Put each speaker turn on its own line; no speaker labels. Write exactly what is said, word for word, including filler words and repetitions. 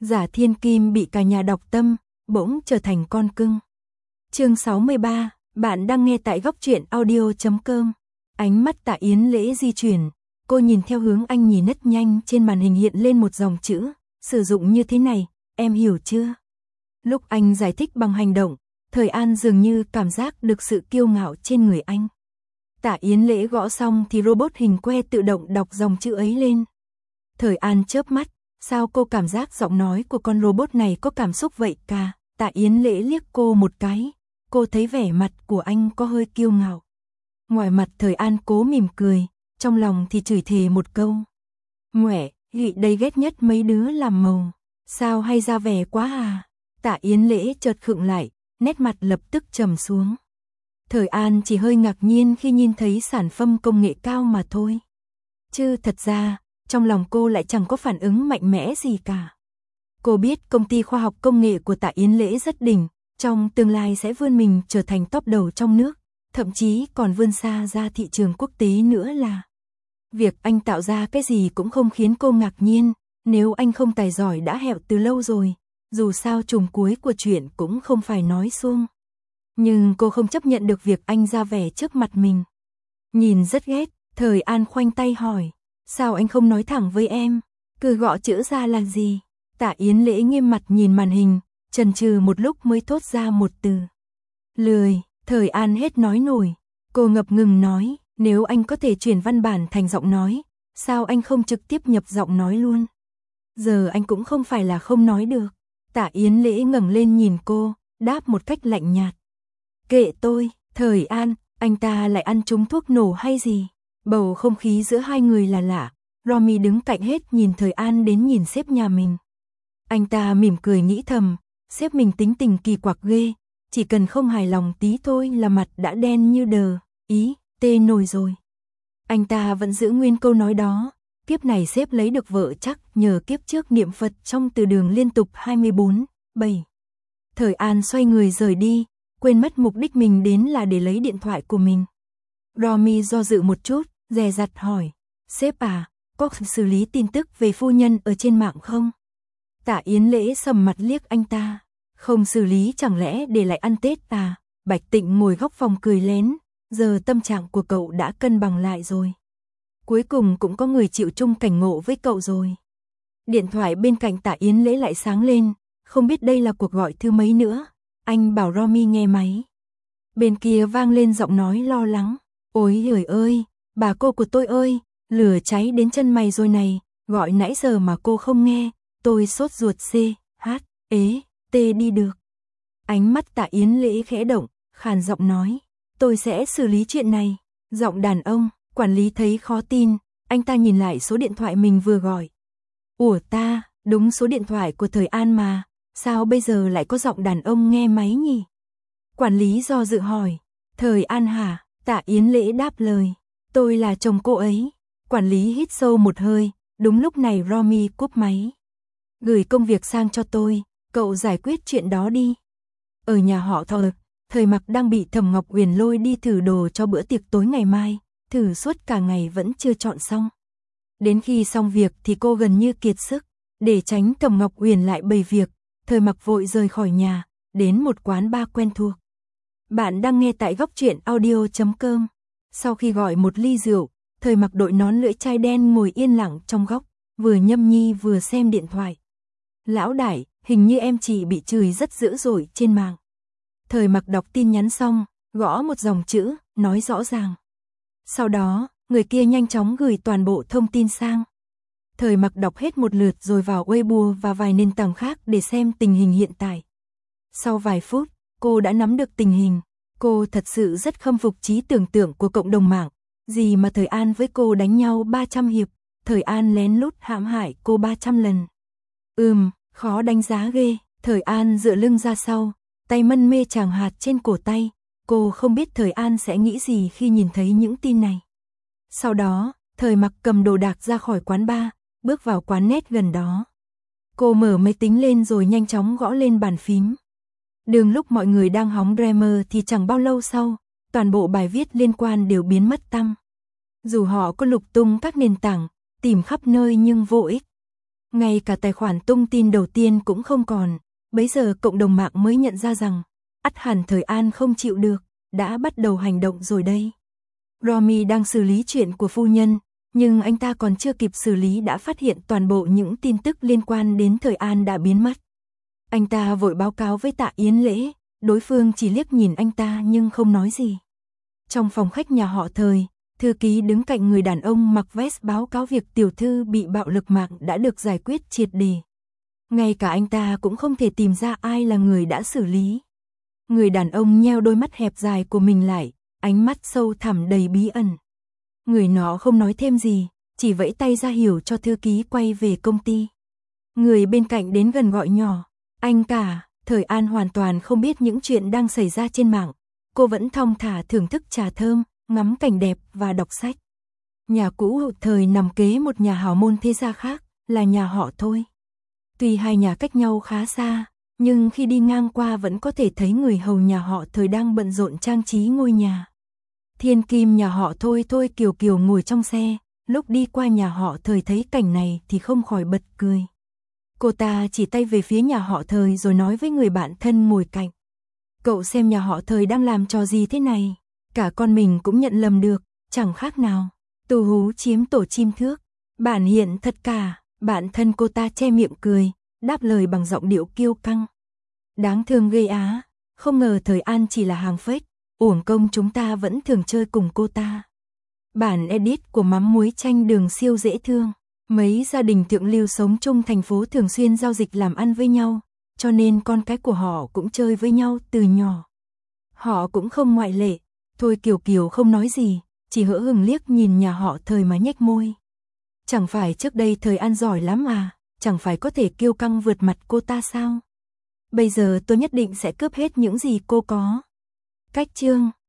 Giả thiên kim bị cả nhà đọc tâm, bỗng trở thành con cưng. Chương sáu mươi ba, bạn đang nghe tại góc truyện audio chấm com. Ánh mắt Tạ Yến Lễ di chuyển, cô nhìn theo hướng anh nhìn rất nhanh, trên màn hình hiện lên một dòng chữ, sử dụng như thế này, em hiểu chưa? Lúc anh giải thích bằng hành động, Thời An dường như cảm giác được sự kiêu ngạo trên người anh. Tạ Yến Lễ gõ xong thì robot hình que tự động đọc dòng chữ ấy lên. Thời An chớp mắt, sao cô cảm giác giọng nói của con robot này có cảm xúc vậy cả? Tạ Yến Lễ liếc cô một cái, cô thấy vẻ mặt của anh có hơi kiêu ngạo. Ngoài mặt Thời An cố mỉm cười, trong lòng thì chửi thề một câu. Ngoẻ, Gị đây ghét nhất mấy đứa làm màu, sao hay ra vẻ quá à? Tạ Yến Lễ chợt khựng lại, nét mặt lập tức trầm xuống. Thời An chỉ hơi ngạc nhiên khi nhìn thấy sản phẩm công nghệ cao mà thôi. Chứ thật ra, trong lòng cô lại chẳng có phản ứng mạnh mẽ gì cả. Cô biết công ty khoa học công nghệ của Tạ Yến Lễ rất đỉnh, trong tương lai sẽ vươn mình trở thành top đầu trong nước, thậm chí còn vươn xa ra thị trường quốc tế nữa là. Việc anh tạo ra cái gì cũng không khiến cô ngạc nhiên, nếu anh không tài giỏi đã hẹo từ lâu rồi, dù sao trùm cuối của chuyện cũng không phải nói suông. Nhưng cô không chấp nhận được việc anh ra vẻ trước mặt mình. Nhìn rất ghét, Thời An khoanh tay hỏi, sao anh không nói thẳng với em, cứ gõ chữ ra là gì? Tạ Yến Lễ nghiêm mặt nhìn màn hình, chần chừ một lúc mới thốt ra một từ. Lười. Thời An hết nói nổi, cô ngập ngừng nói, nếu anh có thể chuyển văn bản thành giọng nói, sao anh không trực tiếp nhập giọng nói luôn? Giờ anh cũng không phải là không nói được. Tạ Yến Lễ ngẩng lên nhìn cô, đáp một cách lạnh nhạt. Kệ tôi, Thời An, anh ta lại ăn trúng thuốc nổ hay gì? Bầu không khí giữa hai người là lạ, Romy đứng cạnh hết nhìn Thời An đến nhìn sếp nhà mình. Anh ta mỉm cười nghĩ thầm, sếp mình tính tình kỳ quặc ghê, chỉ cần không hài lòng tí thôi là mặt đã đen như đờ, ý, tê nổi rồi. Anh ta vẫn giữ nguyên câu nói đó, kiếp này sếp lấy được vợ chắc nhờ kiếp trước niệm Phật trong từ đường liên tục hai mươi bốn, bảy. Thời An xoay người rời đi, quên mất mục đích mình đến là để lấy điện thoại của mình. Romy do dự một chút, dè dặt hỏi, sếp à, có xử lý tin tức về phu nhân ở trên mạng không? Tạ Yến Lễ sầm mặt liếc anh ta, không xử lý chẳng lẽ để lại ăn Tết à? Bạch Tịnh ngồi góc phòng cười lén, giờ tâm trạng của cậu đã cân bằng lại rồi. Cuối cùng cũng có người chịu chung cảnh ngộ với cậu rồi. Điện thoại bên cạnh Tạ Yến Lễ lại sáng lên, không biết đây là cuộc gọi thứ mấy nữa. Anh bảo Romy nghe máy. Bên kia vang lên giọng nói lo lắng. Ôi giời ơi, bà cô của tôi ơi, lửa cháy đến chân mày rồi này, gọi nãy giờ mà cô không nghe, tôi sốt ruột C, H, ế, T đi được. Ánh mắt Tạ Yến Lễ khẽ động, khàn giọng nói, tôi sẽ xử lý chuyện này. Giọng đàn ông, quản lý thấy khó tin, anh ta nhìn lại số điện thoại mình vừa gọi. Ủa ta, đúng số điện thoại của Thời An mà, sao bây giờ lại có giọng đàn ông nghe máy nhỉ? Quản lý do dự hỏi, Thời An hả? Tạ Yến Lễ đáp lời, tôi là chồng cô ấy. Quản lý hít sâu một hơi, đúng lúc này Romy cúp máy. Gửi công việc sang cho tôi, cậu giải quyết chuyện đó đi. Ở nhà họ Thọ, Thời Mặc đang bị Thẩm Ngọc Uyển lôi đi thử đồ cho bữa tiệc tối ngày mai, thử suốt cả ngày vẫn chưa chọn xong. Đến khi xong việc thì cô gần như kiệt sức, để tránh Thẩm Ngọc Uyển lại bày việc, Thời Mặc vội rời khỏi nhà, đến một quán bar quen thuộc. Bạn đang nghe tại góc truyện audio chấm com. Sau khi gọi một ly rượu, Thời Mặc đội nón lưỡi chai đen ngồi yên lặng trong góc, vừa nhâm nhi vừa xem điện thoại. Lão đại, hình như em chị bị chửi rất dữ dội trên mạng. Thời Mặc đọc tin nhắn xong, gõ một dòng chữ, nói rõ ràng. Sau đó, người kia nhanh chóng gửi toàn bộ thông tin sang. Thời Mặc đọc hết một lượt rồi vào Weibo và vài nền tảng khác để xem tình hình hiện tại. Sau vài phút, cô đã nắm được tình hình. Cô thật sự rất khâm phục trí tưởng tượng của cộng đồng mạng. Gì mà Thời An với cô đánh nhau ba trăm hiệp, Thời An lén lút hãm hại cô ba trăm lần. Ừm, khó đánh giá ghê. Thời An dựa lưng ra sau, tay mân mê chàng hạt trên cổ tay. Cô không biết Thời An sẽ nghĩ gì khi nhìn thấy những tin này. Sau đó, Thời Mặc cầm đồ đạc ra khỏi quán bar, bước vào quán net gần đó. Cô mở máy tính lên rồi nhanh chóng gõ lên bàn phím. Đường lúc mọi người đang hóng Dreamer thì chẳng bao lâu sau, toàn bộ bài viết liên quan đều biến mất tăm. Dù họ có lục tung các nền tảng, tìm khắp nơi nhưng vô ích. Ngay cả tài khoản tung tin đầu tiên cũng không còn, bấy giờ cộng đồng mạng mới nhận ra rằng, ắt hẳn Thời An không chịu được, đã bắt đầu hành động rồi đây. Romy đang xử lý chuyện của phu nhân, nhưng anh ta còn chưa kịp xử lý đã phát hiện toàn bộ những tin tức liên quan đến Thời An đã biến mất. Anh ta vội báo cáo với Tạ Yến Lễ, đối phương chỉ liếc nhìn anh ta nhưng không nói gì. Trong phòng khách nhà họ Thời, thư ký đứng cạnh người đàn ông mặc vest báo cáo việc tiểu thư bị bạo lực mạng đã được giải quyết triệt để. Ngay cả anh ta cũng không thể tìm ra ai là người đã xử lý. Người đàn ông nheo đôi mắt hẹp dài của mình lại, ánh mắt sâu thẳm đầy bí ẩn. Người nó không nói thêm gì, chỉ vẫy tay ra hiệu cho thư ký quay về công ty. Người bên cạnh đến gần gọi nhỏ, anh cả. Thời An hoàn toàn không biết những chuyện đang xảy ra trên mạng. Cô vẫn thong thả thưởng thức trà thơm, ngắm cảnh đẹp và đọc sách. Nhà cũ Thời nằm kế một nhà hào môn thế gia khác, là nhà họ Thôi. Tuy hai nhà cách nhau khá xa, nhưng khi đi ngang qua vẫn có thể thấy người hầu nhà họ Thời đang bận rộn trang trí ngôi nhà. Thiên kim nhà họ Thôi Thôi Kiều Kiều ngồi trong xe, lúc đi qua nhà họ Thời thấy cảnh này thì không khỏi bật cười. Cô ta chỉ tay về phía nhà họ Thời rồi nói với người bạn thân ngồi cạnh. Cậu xem nhà họ Thời đang làm trò gì thế này, cả con mình cũng nhận lầm được, chẳng khác nào tù hú chiếm tổ chim thước. Bản hiện thật cả, bạn thân cô ta che miệng cười, đáp lời bằng giọng điệu kiêu căng. Đáng thương ghê á, không ngờ Thời An chỉ là hàng fake, uổng công chúng ta vẫn thường chơi cùng cô ta. Bản edit của mắm muối chanh đường siêu dễ thương. Mấy gia đình thượng lưu sống chung thành phố thường xuyên giao dịch làm ăn với nhau, cho nên con cái của họ cũng chơi với nhau từ nhỏ. Họ cũng không ngoại lệ. Thôi Kiều Kiều không nói gì, chỉ hỡ hững liếc nhìn nhà họ Thời mà nhếch môi. Chẳng phải trước đây Thời An giỏi lắm à, chẳng phải có thể kiêu căng vượt mặt cô ta sao? Bây giờ tôi nhất định sẽ cướp hết những gì cô có. Cách chương